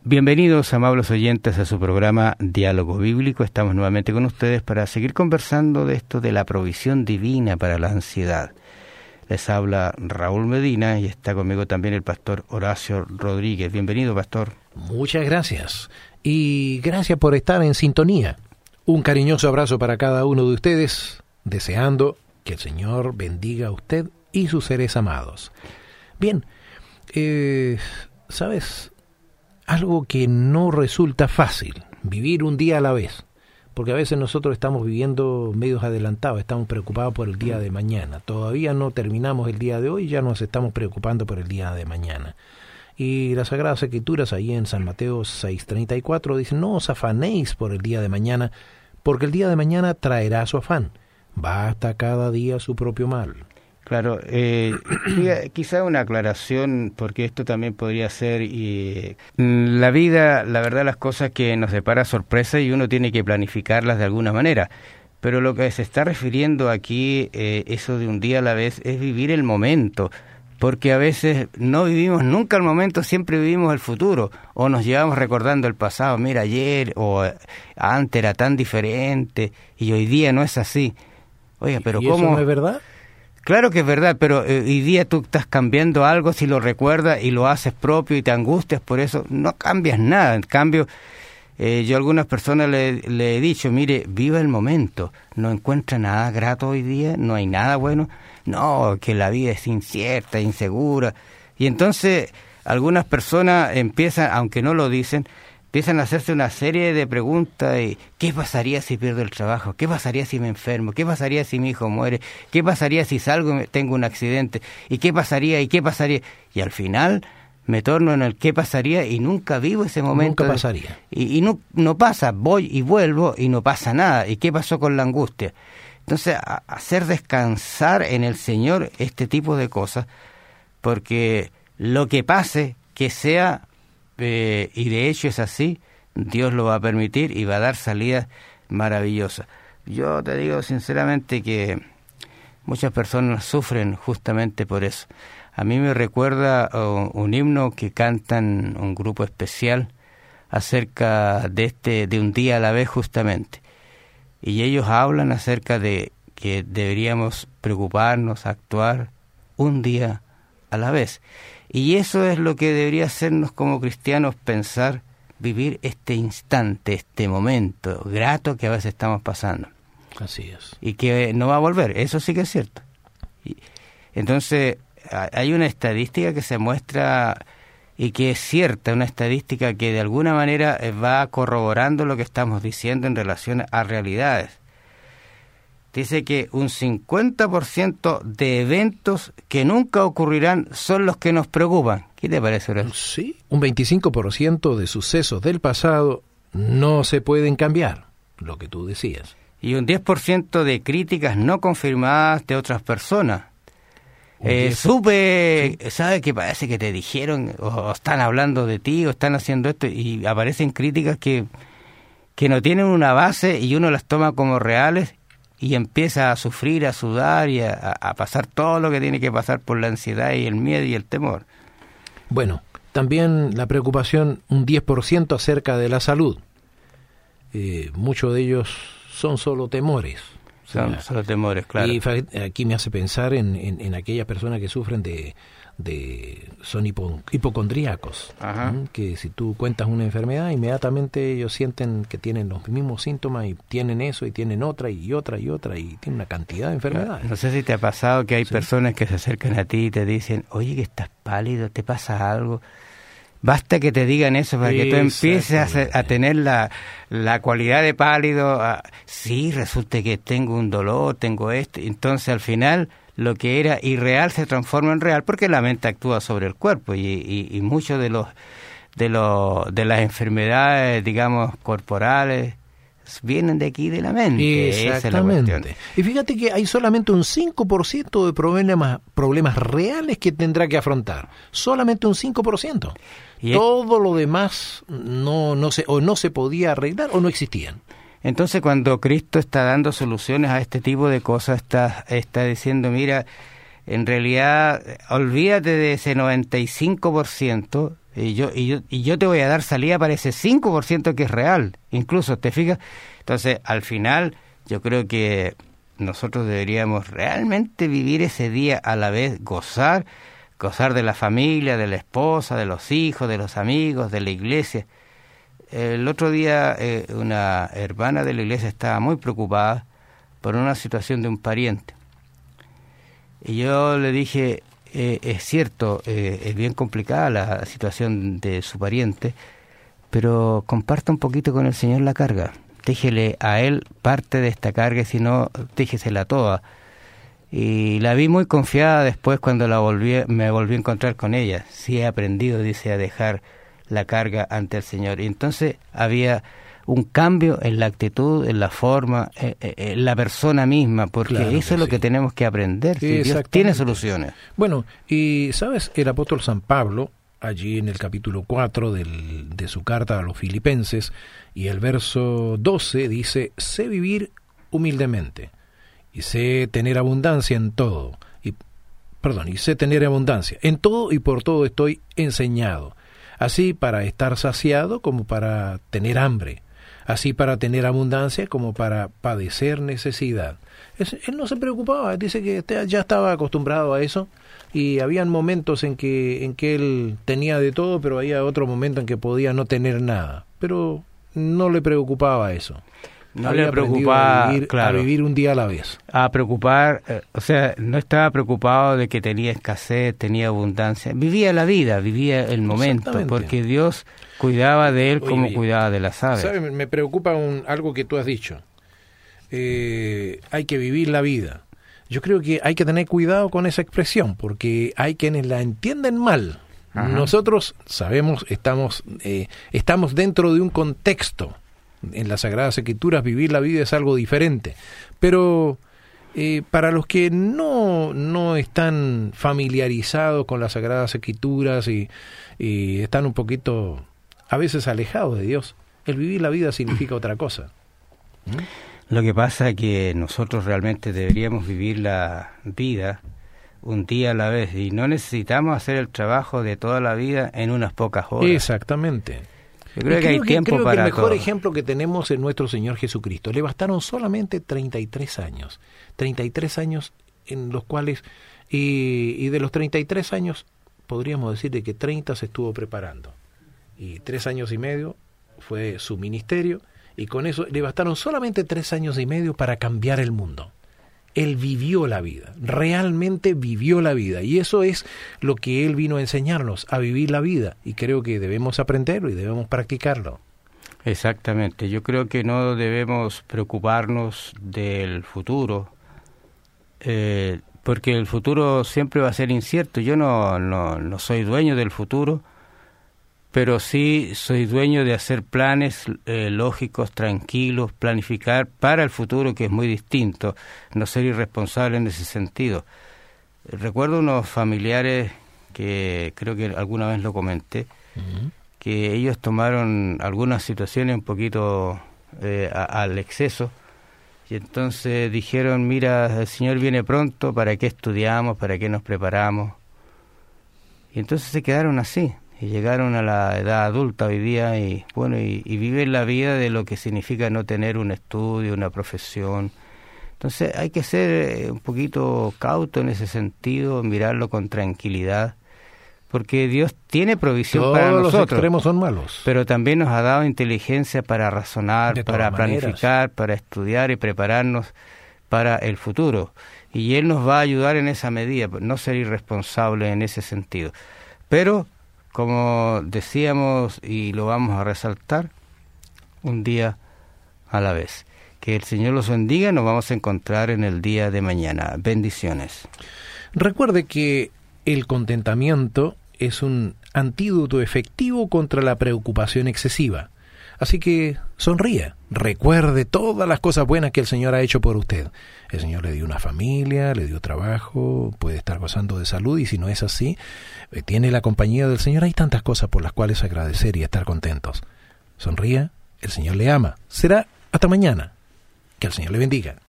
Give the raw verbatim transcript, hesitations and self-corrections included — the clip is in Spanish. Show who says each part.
Speaker 1: Bienvenidos, amables oyentes, a su programa Diálogo Bíblico. Estamos nuevamente con ustedes para seguir conversando de esto de la provisión divina para la ansiedad. Les habla Raúl Medina y está conmigo también el pastor Horacio Rodríguez. Bienvenido, pastor.
Speaker 2: Muchas gracias. Y gracias por estar en sintonía. Un cariñoso abrazo para cada uno de ustedes, deseando que el Señor bendiga a usted y sus seres amados. Bien, eh, ¿sabes? Algo que no resulta fácil, vivir un día a la vez, porque a veces nosotros estamos viviendo medios adelantados, estamos preocupados por el día de mañana, todavía no terminamos el día de hoy, ya nos estamos preocupando por el día de mañana. Y las Sagradas Escrituras ahí en San Mateo seis treinta y cuatro dicen, no os afanéis por el día de mañana, porque el día de mañana traerá su afán, basta cada día su propio mal.
Speaker 1: Claro, eh, quizá una aclaración, porque esto también podría ser, y la vida, la verdad, las cosas que nos depara sorpresa y uno tiene que planificarlas de alguna manera, pero lo que se está refiriendo aquí, eh, eso de un día a la vez, es vivir el momento, porque a veces no vivimos nunca el momento, siempre vivimos el futuro, o nos llevamos recordando el pasado, mira, ayer, o antes era tan diferente, y hoy día no es así. Oiga, pero
Speaker 2: ¿Y
Speaker 1: ¿cómo?
Speaker 2: eso no es verdad?
Speaker 1: Claro que es verdad, pero eh, hoy día tú estás cambiando algo si lo recuerdas y lo haces propio y te angustias por eso, no cambias nada. En cambio, eh, yo a algunas personas le, le he dicho, mire, viva el momento, no encuentra nada grato hoy día, no hay nada bueno, no, que la vida es incierta, insegura. Y entonces algunas personas empiezan, aunque no lo dicen, empiezan a hacerse una serie de preguntas y ¿qué pasaría si pierdo el trabajo? ¿Qué pasaría si me enfermo? ¿Qué pasaría si mi hijo muere? ¿Qué pasaría si salgo y tengo un accidente? ¿Y qué pasaría? ¿Y qué pasaría? Y al final me torno en el qué pasaría y nunca vivo ese momento.
Speaker 2: Nunca pasaría.
Speaker 1: Y, y no, no pasa, voy y vuelvo y no pasa nada. ¿Y qué pasó con la angustia? Entonces, a, hacer descansar en el Señor este tipo de cosas, porque lo que pase, que sea... Eh, y de hecho es así, Dios lo va a permitir y va a dar salidas maravillosas. Yo te digo sinceramente que muchas personas sufren justamente por eso. A mí me recuerda uh, un himno que cantan un grupo especial acerca de este de un día a la vez justamente, y ellos hablan acerca de que deberíamos preocuparnos, actuar un día a la vez. Y eso es lo que debería hacernos como cristianos, pensar, vivir este instante, este momento grato que a veces estamos pasando.
Speaker 2: Así es.
Speaker 1: Y que no va a volver, eso sí que es cierto. Y entonces, hay una estadística que se muestra y que es cierta, una estadística que de alguna manera va corroborando lo que estamos diciendo en relación a realidades. Dice que un cincuenta por ciento de eventos que nunca ocurrirán son los que nos preocupan. ¿Qué te parece, Horacio?
Speaker 2: Sí, un veinticinco por ciento de sucesos del pasado no se pueden cambiar, lo que tú decías.
Speaker 1: Y un diez por ciento de críticas no confirmadas de otras personas. Eh, supe, sí. ¿Sabes qué parece que te dijeron, o, o están hablando de ti, o están haciendo esto, y aparecen críticas que, que no tienen una base y uno las toma como reales, y empieza a sufrir, a sudar y a, a pasar todo lo que tiene que pasar por la ansiedad y el miedo y el temor.
Speaker 2: Bueno, también la preocupación, un diez por ciento acerca de la salud. Eh, muchos de ellos son solo temores.
Speaker 1: Son o sea, solo temores, claro.
Speaker 2: Y aquí me hace pensar en, en, en aquellas personas que sufren de... de son hipo, hipocondríacos, ¿m? Que si tú cuentas una enfermedad, inmediatamente ellos sienten que tienen los mismos síntomas y tienen eso y tienen otra y otra y otra y tienen una cantidad de enfermedades.
Speaker 1: No sé si te ha pasado que hay
Speaker 2: sí.
Speaker 1: personas que se acercan a ti y te dicen, oye, que estás pálido, ¿te pasa algo? Basta que te digan eso para que tú empieces a, a tener la, la cualidad de pálido. A, sí, resulta que tengo un dolor, tengo esto. Entonces, al final, lo que era irreal se transforma en real porque la mente actúa sobre el cuerpo y, y, y muchos de los de los de las enfermedades, digamos, corporales vienen de aquí, de la mente.
Speaker 2: Exactamente.
Speaker 1: Esa es la cuestión.
Speaker 2: Y fíjate que hay solamente un cinco por ciento de problemas problemas reales que tendrá que afrontar. Solamente un cinco por ciento. Y todo es... lo demás no no se o no se podía arreglar o no existían.
Speaker 1: Entonces, cuando Cristo está dando soluciones a este tipo de cosas, está está diciendo, mira, en realidad, olvídate de ese noventa y cinco por ciento, Y yo, y yo, y yo te voy a dar salida para ese cinco por ciento que es real, incluso, ¿te fijas? Entonces, al final, yo creo que nosotros deberíamos realmente vivir ese día a la vez, gozar, gozar de la familia, de la esposa, de los hijos, de los amigos, de la iglesia. El otro día eh, una hermana de la iglesia estaba muy preocupada por una situación de un pariente. Y yo le dije, eh, es cierto, eh, es bien complicada la situación de su pariente, pero comparta un poquito con el Señor la carga. Déjele a Él parte de esta carga, y si no, déjesela toda. Y la vi muy confiada después cuando la volví, me volví a encontrar con ella. Sí he aprendido, dice, a dejar la carga ante el Señor. Y entonces había un cambio en la actitud, en la forma, en, en la persona misma, porque
Speaker 2: claro
Speaker 1: eso es lo
Speaker 2: sí.
Speaker 1: que tenemos que aprender. Si Dios tiene soluciones.
Speaker 2: Bueno, y sabes, el apóstol San Pablo, allí en el capítulo cuatro del, de su carta a los Filipenses, y el verso doce dice, sé vivir humildemente, y sé tener abundancia en todo, y perdón, y sé tener abundancia en todo, y por todo estoy enseñado, así para estar saciado como para tener hambre, así para tener abundancia como para padecer necesidad. Es, él no se preocupaba, dice que ya estaba acostumbrado a eso, y habían momentos en que en que él tenía de todo, pero había otro momento en que podía no tener nada, pero no le preocupaba eso.
Speaker 1: No
Speaker 2: Había
Speaker 1: le preocupaba,
Speaker 2: a vivir,
Speaker 1: claro,
Speaker 2: a vivir un día a la vez.
Speaker 1: A preocupar, eh, o sea, no estaba preocupado de que tenía escasez, tenía abundancia. Vivía la vida, vivía el momento, porque Dios cuidaba de él. Oye, como cuidaba de las aves.
Speaker 2: ¿Sabe? Me preocupa un, algo que tú has dicho. Eh, hay que vivir la vida. Yo creo que hay que tener cuidado con esa expresión, porque hay quienes la entienden mal. Ajá. Nosotros sabemos, estamos, eh, estamos dentro de un contexto. En las Sagradas Escrituras vivir la vida es algo diferente, pero eh, para los que no, no están familiarizados con las Sagradas Escrituras y, y están un poquito a veces alejados de Dios, el vivir la vida significa otra cosa. ¿Mm?
Speaker 1: Lo que pasa es que nosotros realmente deberíamos vivir la vida un día a la vez, y no necesitamos hacer el trabajo de toda la vida en unas pocas horas.
Speaker 2: Exactamente.
Speaker 1: Yo creo, creo que hay
Speaker 2: que,
Speaker 1: tiempo
Speaker 2: creo
Speaker 1: para
Speaker 2: que el mejor
Speaker 1: todo.
Speaker 2: ejemplo que tenemos es nuestro Señor Jesucristo. Le bastaron solamente treinta y tres años. treinta y tres años en los cuales, y, y de los treinta y tres años, podríamos decir de que treinta se estuvo preparando. Y tres años y medio fue su ministerio, y con eso le bastaron solamente tres años y medio para cambiar el mundo. Él vivió la vida, realmente vivió la vida, y eso es lo que Él vino a enseñarnos, a vivir la vida, y creo que debemos aprenderlo y debemos practicarlo.
Speaker 1: Exactamente, yo creo que no debemos preocuparnos del futuro, eh, porque el futuro siempre va a ser incierto. Yo no, no, no soy dueño del futuro, pero sí soy dueño de hacer planes eh, lógicos, tranquilos, planificar para el futuro, que es muy distinto, no ser irresponsable en ese sentido. Recuerdo unos familiares que creo que alguna vez lo comenté, uh-huh. que ellos tomaron algunas situaciones un poquito eh, a, al exceso, y entonces dijeron, mira, el Señor viene pronto, ¿para qué estudiamos? ¿Para qué nos preparamos? Y entonces se quedaron así. Y llegaron a la edad adulta hoy día y bueno y, y viven la vida de lo que significa no tener un estudio, una profesión. Entonces hay que ser un poquito cauto en ese sentido, mirarlo con tranquilidad, porque Dios tiene provisión
Speaker 2: Todos
Speaker 1: para nosotros.
Speaker 2: Los extremos son malos.
Speaker 1: Pero también nos ha dado inteligencia para razonar, para planificar, maneras. para estudiar y prepararnos para el futuro. Y Él nos va a ayudar en esa medida, no ser irresponsable en ese sentido. Pero como decíamos y lo vamos a resaltar, un día a la vez. Que el Señor los bendiga, nos vamos a encontrar en el día de mañana. Bendiciones.
Speaker 2: Recuerde que el contentamiento es un antídoto efectivo contra la preocupación excesiva. Así que sonría, recuerde todas las cosas buenas que el Señor ha hecho por usted. El Señor le dio una familia, le dio trabajo, puede estar gozando de salud, y si no es así, eh, tiene la compañía del Señor. Hay tantas cosas por las cuales agradecer y estar contentos. Sonría, el Señor le ama. Será hasta mañana. Que el Señor le bendiga.